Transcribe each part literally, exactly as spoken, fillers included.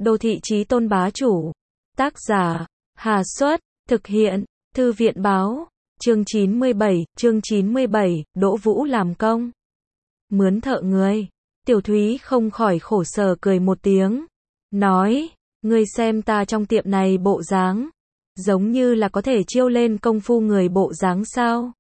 Đô thị chí tôn bá chủ. Tác giả, Hà Xuất, thực hiện, Thư viện báo, chương chín mươi bảy, chương chín mươi bảy, Đỗ Vũ làm công. Mướn thợ người. Tiểu Thúy không khỏi khổ sở cười một tiếng. Nói, ngươi xem ta trong tiệm này bộ dáng, giống như là có thể chiêu lên công phu người bộ dáng sao.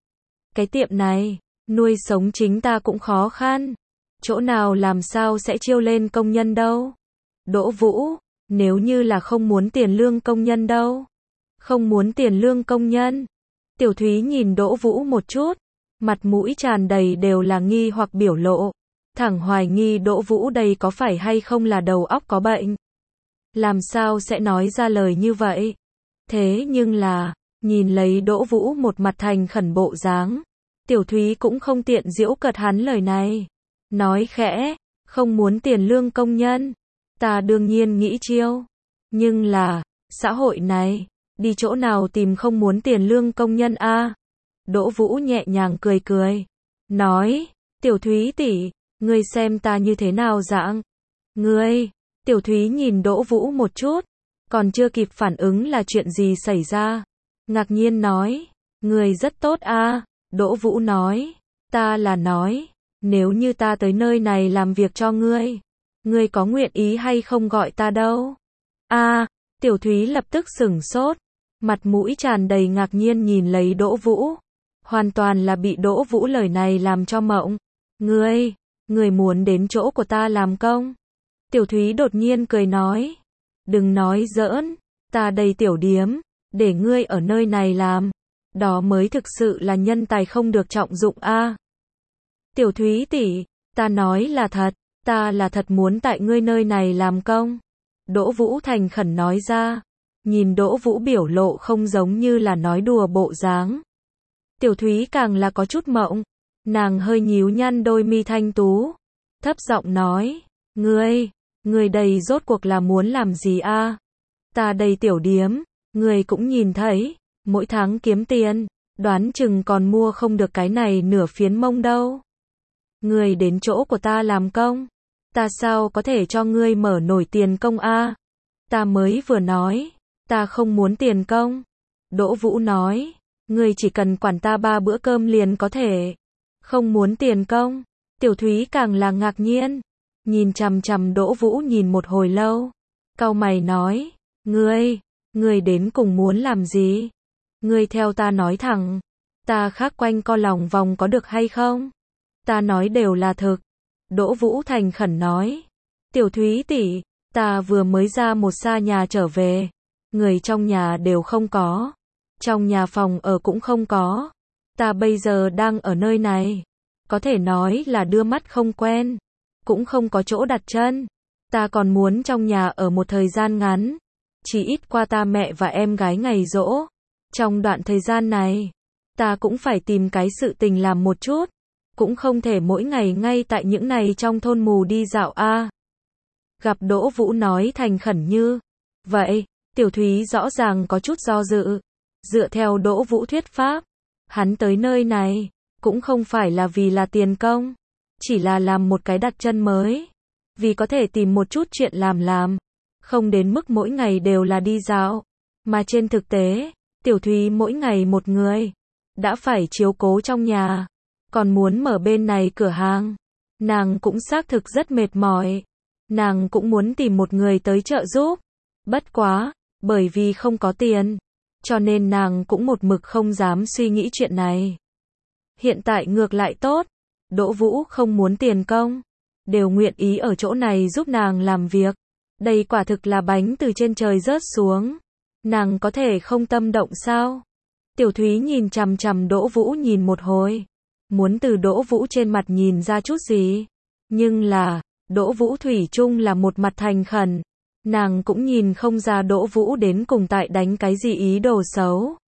Cái tiệm này, nuôi sống chính ta cũng khó khăn. Chỗ nào làm sao sẽ chiêu lên công nhân đâu. Đỗ Vũ, nếu như là không muốn tiền lương công nhân đâu. Không muốn tiền lương công nhân. Tiểu Thúy nhìn Đỗ Vũ một chút, mặt mũi tràn đầy đều là nghi hoặc biểu lộ. Thẳng hoài nghi Đỗ Vũ đây có phải hay không là đầu óc có bệnh. Làm sao sẽ nói ra lời như vậy? Thế nhưng là, nhìn lấy Đỗ Vũ một mặt thành khẩn bộ dáng, Tiểu Thúy cũng không tiện giễu cợt hắn lời này. Nói khẽ, không muốn tiền lương công nhân. Ta đương nhiên nghĩ chiêu. Nhưng là, xã hội này, đi chỗ nào tìm không muốn tiền lương công nhân a? Đỗ Vũ nhẹ nhàng cười cười. Nói, Tiểu Thúy tỷ, ngươi xem ta như thế nào dạng? Ngươi, Tiểu Thúy nhìn Đỗ Vũ một chút, còn chưa kịp phản ứng là chuyện gì xảy ra. Ngạc nhiên nói, ngươi rất tốt a. Đỗ Vũ nói, ta là nói, nếu như ta tới nơi này làm việc cho ngươi, ngươi có nguyện ý hay không gọi ta đâu? A, Tiểu Thúy lập tức sửng sốt, mặt mũi tràn đầy ngạc nhiên nhìn lấy Đỗ Vũ, hoàn toàn là bị Đỗ Vũ lời này làm cho mộng. Ngươi, ngươi muốn đến chỗ của ta làm công? Tiểu Thúy đột nhiên cười nói, đừng nói giỡn, ta đây tiểu điếm, để ngươi ở nơi này làm, đó mới thực sự là nhân tài không được trọng dụng a. Tiểu Thúy tỷ, ta nói là thật, ta là thật muốn tại ngươi nơi này làm công. Đỗ Vũ thành khẩn nói ra, nhìn Đỗ Vũ biểu lộ không giống như là nói đùa bộ dáng. Tiểu Thúy càng là có chút mộng, nàng hơi nhíu nhăn đôi mi thanh tú, thấp giọng nói, ngươi, ngươi đây rốt cuộc là muốn làm gì a? Ta đây tiểu điếm, ngươi cũng nhìn thấy, mỗi tháng kiếm tiền, đoán chừng còn mua không được cái này nửa phiến mông đâu. Ngươi đến chỗ của ta làm công, ta sao có thể cho ngươi mở nổi tiền công a? Ta mới vừa nói, ta không muốn tiền công. Đỗ Vũ nói, ngươi chỉ cần quản ta ba bữa cơm liền có thể. Không muốn tiền công. Tiểu Thúy càng là ngạc nhiên, nhìn chằm chằm Đỗ Vũ nhìn một hồi lâu, cau mày nói, ngươi, ngươi đến cùng muốn làm gì? Ngươi theo ta nói thẳng, ta khác quanh co lòng vòng có được hay không? Ta nói đều là thực. Đỗ Vũ thành khẩn nói, Tiểu Thúy tỷ, ta vừa mới ra một xa nhà trở về, người trong nhà đều không có, trong nhà phòng ở cũng không có, ta bây giờ đang ở nơi này, có thể nói là đưa mắt không quen, cũng không có chỗ đặt chân, ta còn muốn trong nhà ở một thời gian ngắn, chỉ ít qua ta mẹ và em gái ngày giỗ, trong đoạn thời gian này, ta cũng phải tìm cái sự tình làm một chút, cũng không thể mỗi ngày ngay tại những này trong thôn mù đi dạo a. Gặp Đỗ Vũ nói thành khẩn như vậy, Tiểu Thúy rõ ràng có chút do dự. Dựa theo Đỗ Vũ thuyết pháp, hắn tới nơi này cũng không phải là vì là tiền công, chỉ là làm một cái đặt chân mới, vì có thể tìm một chút chuyện làm làm, không đến mức mỗi ngày đều là đi dạo, mà trên thực tế, Tiểu Thúy mỗi ngày một người, đã phải chiếu cố trong nhà, còn muốn mở bên này cửa hàng, nàng cũng xác thực rất mệt mỏi, nàng cũng muốn tìm một người tới trợ giúp, bất quá, bởi vì không có tiền, cho nên nàng cũng một mực không dám suy nghĩ chuyện này. Hiện tại ngược lại tốt, Đỗ Vũ không muốn tiền công, đều nguyện ý ở chỗ này giúp nàng làm việc, đây quả thực là bánh từ trên trời rớt xuống, nàng có thể không tâm động sao? Tiểu Thúy nhìn chằm chằm Đỗ Vũ nhìn một hồi, muốn từ Đỗ Vũ trên mặt nhìn ra chút gì, nhưng là, Đỗ Vũ thủy chung là một mặt thành khẩn, nàng cũng nhìn không ra Đỗ Vũ đến cùng tại đánh cái gì ý đồ xấu.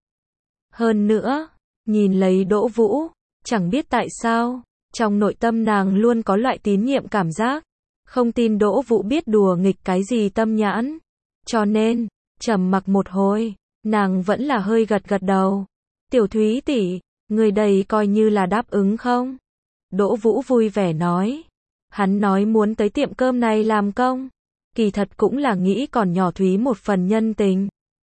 Hơn nữa, nhìn lấy Đỗ Vũ, chẳng biết tại sao, trong nội tâm nàng luôn có loại tín nhiệm cảm giác, không tin Đỗ Vũ biết đùa nghịch cái gì tâm nhãn, cho nên, trầm mặc một hồi, nàng vẫn là hơi gật gật đầu. Tiểu Thúy tỷ, người đây coi như là đáp ứng không? Đỗ Vũ vui vẻ nói, hắn nói muốn tới tiệm cơm này làm công, Kỳ thật cũng là nghĩ còn nhỏ Thúy một phần nhân tình.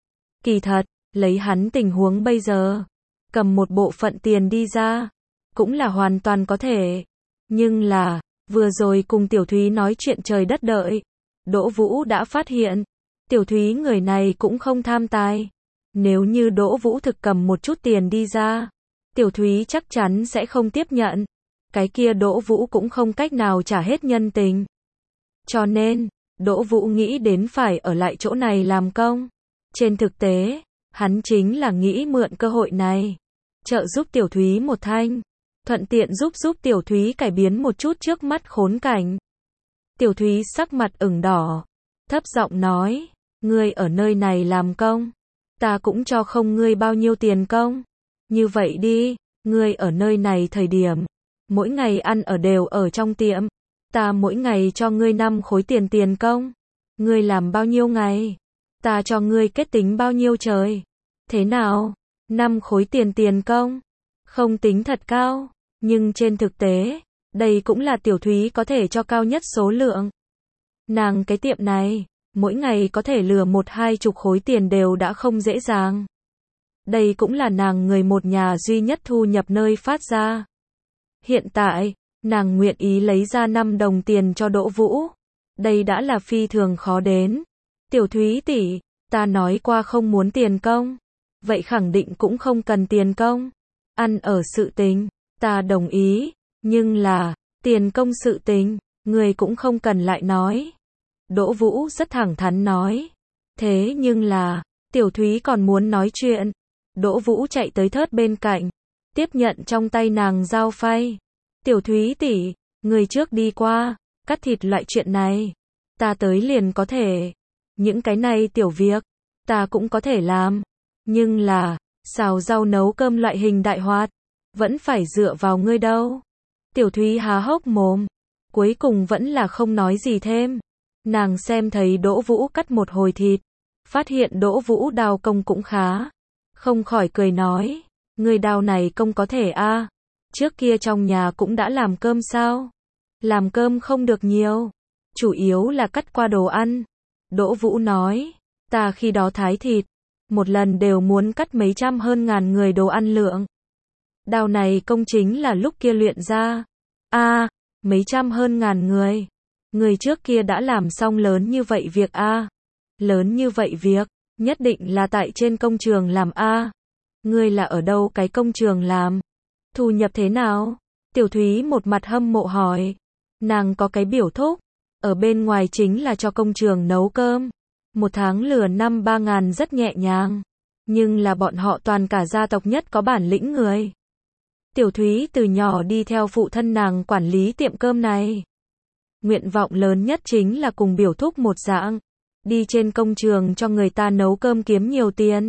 Kỳ thật, lấy hắn tình huống bây giờ, cầm một bộ phận tiền đi ra, cũng là hoàn toàn có thể. Nhưng là, vừa rồi cùng Tiểu Thúy nói chuyện trời đất đợi, Đỗ Vũ đã phát hiện, Tiểu Thúy người này cũng không tham tài. Nếu như Đỗ Vũ thực cầm một chút tiền đi ra, Tiểu Thúy chắc chắn sẽ không tiếp nhận. Cái kia Đỗ Vũ cũng không cách nào trả hết nhân tình. Cho nên, Đỗ Vũ nghĩ đến phải ở lại chỗ này làm công. Trên thực tế, hắn chính là nghĩ mượn cơ hội này, trợ giúp Tiểu Thúy một thanh, thuận tiện giúp giúp Tiểu Thúy cải biến một chút trước mắt khốn cảnh. Tiểu Thúy sắc mặt ửng đỏ, thấp giọng nói, ngươi ở nơi này làm công, ta cũng cho không ngươi bao nhiêu tiền công. Như vậy đi, ngươi ở nơi này thời điểm, mỗi ngày ăn ở đều ở trong tiệm, ta mỗi ngày cho ngươi năm khối tiền tiền công. Ngươi làm bao nhiêu ngày, ta cho ngươi kết tính bao nhiêu trời. Thế nào? Năm khối tiền tiền công. Không tính thật cao, nhưng trên thực tế, đây cũng là Tiểu Thúy có thể cho cao nhất số lượng. Nàng cái tiệm này, mỗi ngày có thể lừa một hai chục khối tiền đều đã không dễ dàng. Đây cũng là nàng người một nhà duy nhất thu nhập nơi phát ra. Hiện tại, nàng nguyện ý lấy ra năm đồng tiền cho Đỗ Vũ. Đây đã là phi thường khó đến. Tiểu Thúy tỷ, ta nói qua không muốn tiền công. Vậy khẳng định cũng không cần tiền công. Ăn ở sự tình, ta đồng ý. Nhưng là, tiền công sự tình, người cũng không cần lại nói. Đỗ Vũ rất thẳng thắn nói. Thế nhưng là, Tiểu Thúy còn muốn nói chuyện. Đỗ Vũ chạy tới thớt bên cạnh, tiếp nhận trong tay nàng dao phay. Tiểu Thúy tỷ, người trước đi qua, cắt thịt loại chuyện này, ta tới liền có thể. Những cái này tiểu việc, ta cũng có thể làm. Nhưng là, xào rau nấu cơm loại hình đại hoạt, vẫn phải dựa vào ngươi đâu. Tiểu Thúy há hốc mồm, cuối cùng vẫn là không nói gì thêm. Nàng xem thấy Đỗ Vũ cắt một hồi thịt, phát hiện Đỗ Vũ đào công cũng khá. Không khỏi cười nói, người đào này công có thể a à? Trước kia trong nhà cũng đã làm cơm sao? Làm cơm không được nhiều, chủ yếu là cắt qua đồ ăn. Đỗ Vũ nói, ta khi đó thái thịt, một lần đều muốn cắt mấy trăm hơn ngàn người đồ ăn lượng. Đào này công chính là lúc kia luyện ra. a à, mấy trăm hơn ngàn người. Người trước kia đã làm xong lớn như vậy việc a à? Lớn như vậy việc, nhất định là tại trên công trường làm a à? Ngươi là ở đâu cái công trường làm? Thu nhập thế nào? Tiểu Thúy một mặt hâm mộ hỏi. Nàng có cái biểu thúc, ở bên ngoài chính là cho công trường nấu cơm. Một tháng lừa năm ba ngàn rất nhẹ nhàng. Nhưng là bọn họ toàn cả gia tộc nhất có bản lĩnh người. Tiểu Thúy từ nhỏ đi theo phụ thân nàng quản lý tiệm cơm này. Nguyện vọng lớn nhất chính là cùng biểu thúc một dạng, đi trên công trường cho người ta nấu cơm kiếm nhiều tiền.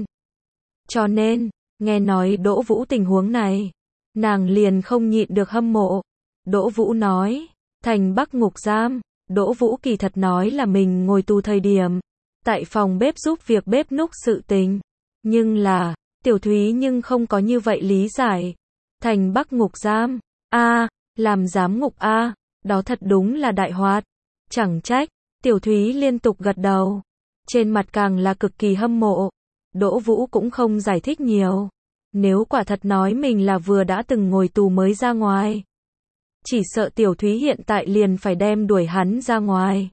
Cho nên, nghe nói Đỗ Vũ tình huống này, nàng liền không nhịn được hâm mộ. Đỗ Vũ nói, thành Bắc ngục giam. Đỗ Vũ kỳ thật nói là mình ngồi tù thời điểm, tại phòng bếp giúp việc bếp núc sự tình. Nhưng là, Tiểu Thúy nhưng không có như vậy lý giải. Thành Bắc ngục giam, a à, làm giám ngục a à, đó thật đúng là đại hoạt. Chẳng trách, Tiểu Thúy liên tục gật đầu. Trên mặt càng là cực kỳ hâm mộ. Đỗ Vũ cũng không giải thích nhiều. Nếu quả thật nói mình là vừa đã từng ngồi tù mới ra ngoài, chỉ sợ Tiểu Thúy hiện tại liền phải đem đuổi hắn ra ngoài.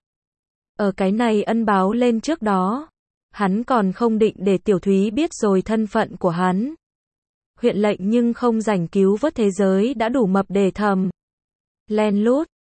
Ở cái này ân báo lên trước đó, hắn còn không định để Tiểu Thúy biết rồi thân phận của hắn. Huyện lệnh nhưng không rảnh cứu vớt thế giới đã đủ mập để thầm. Len lút,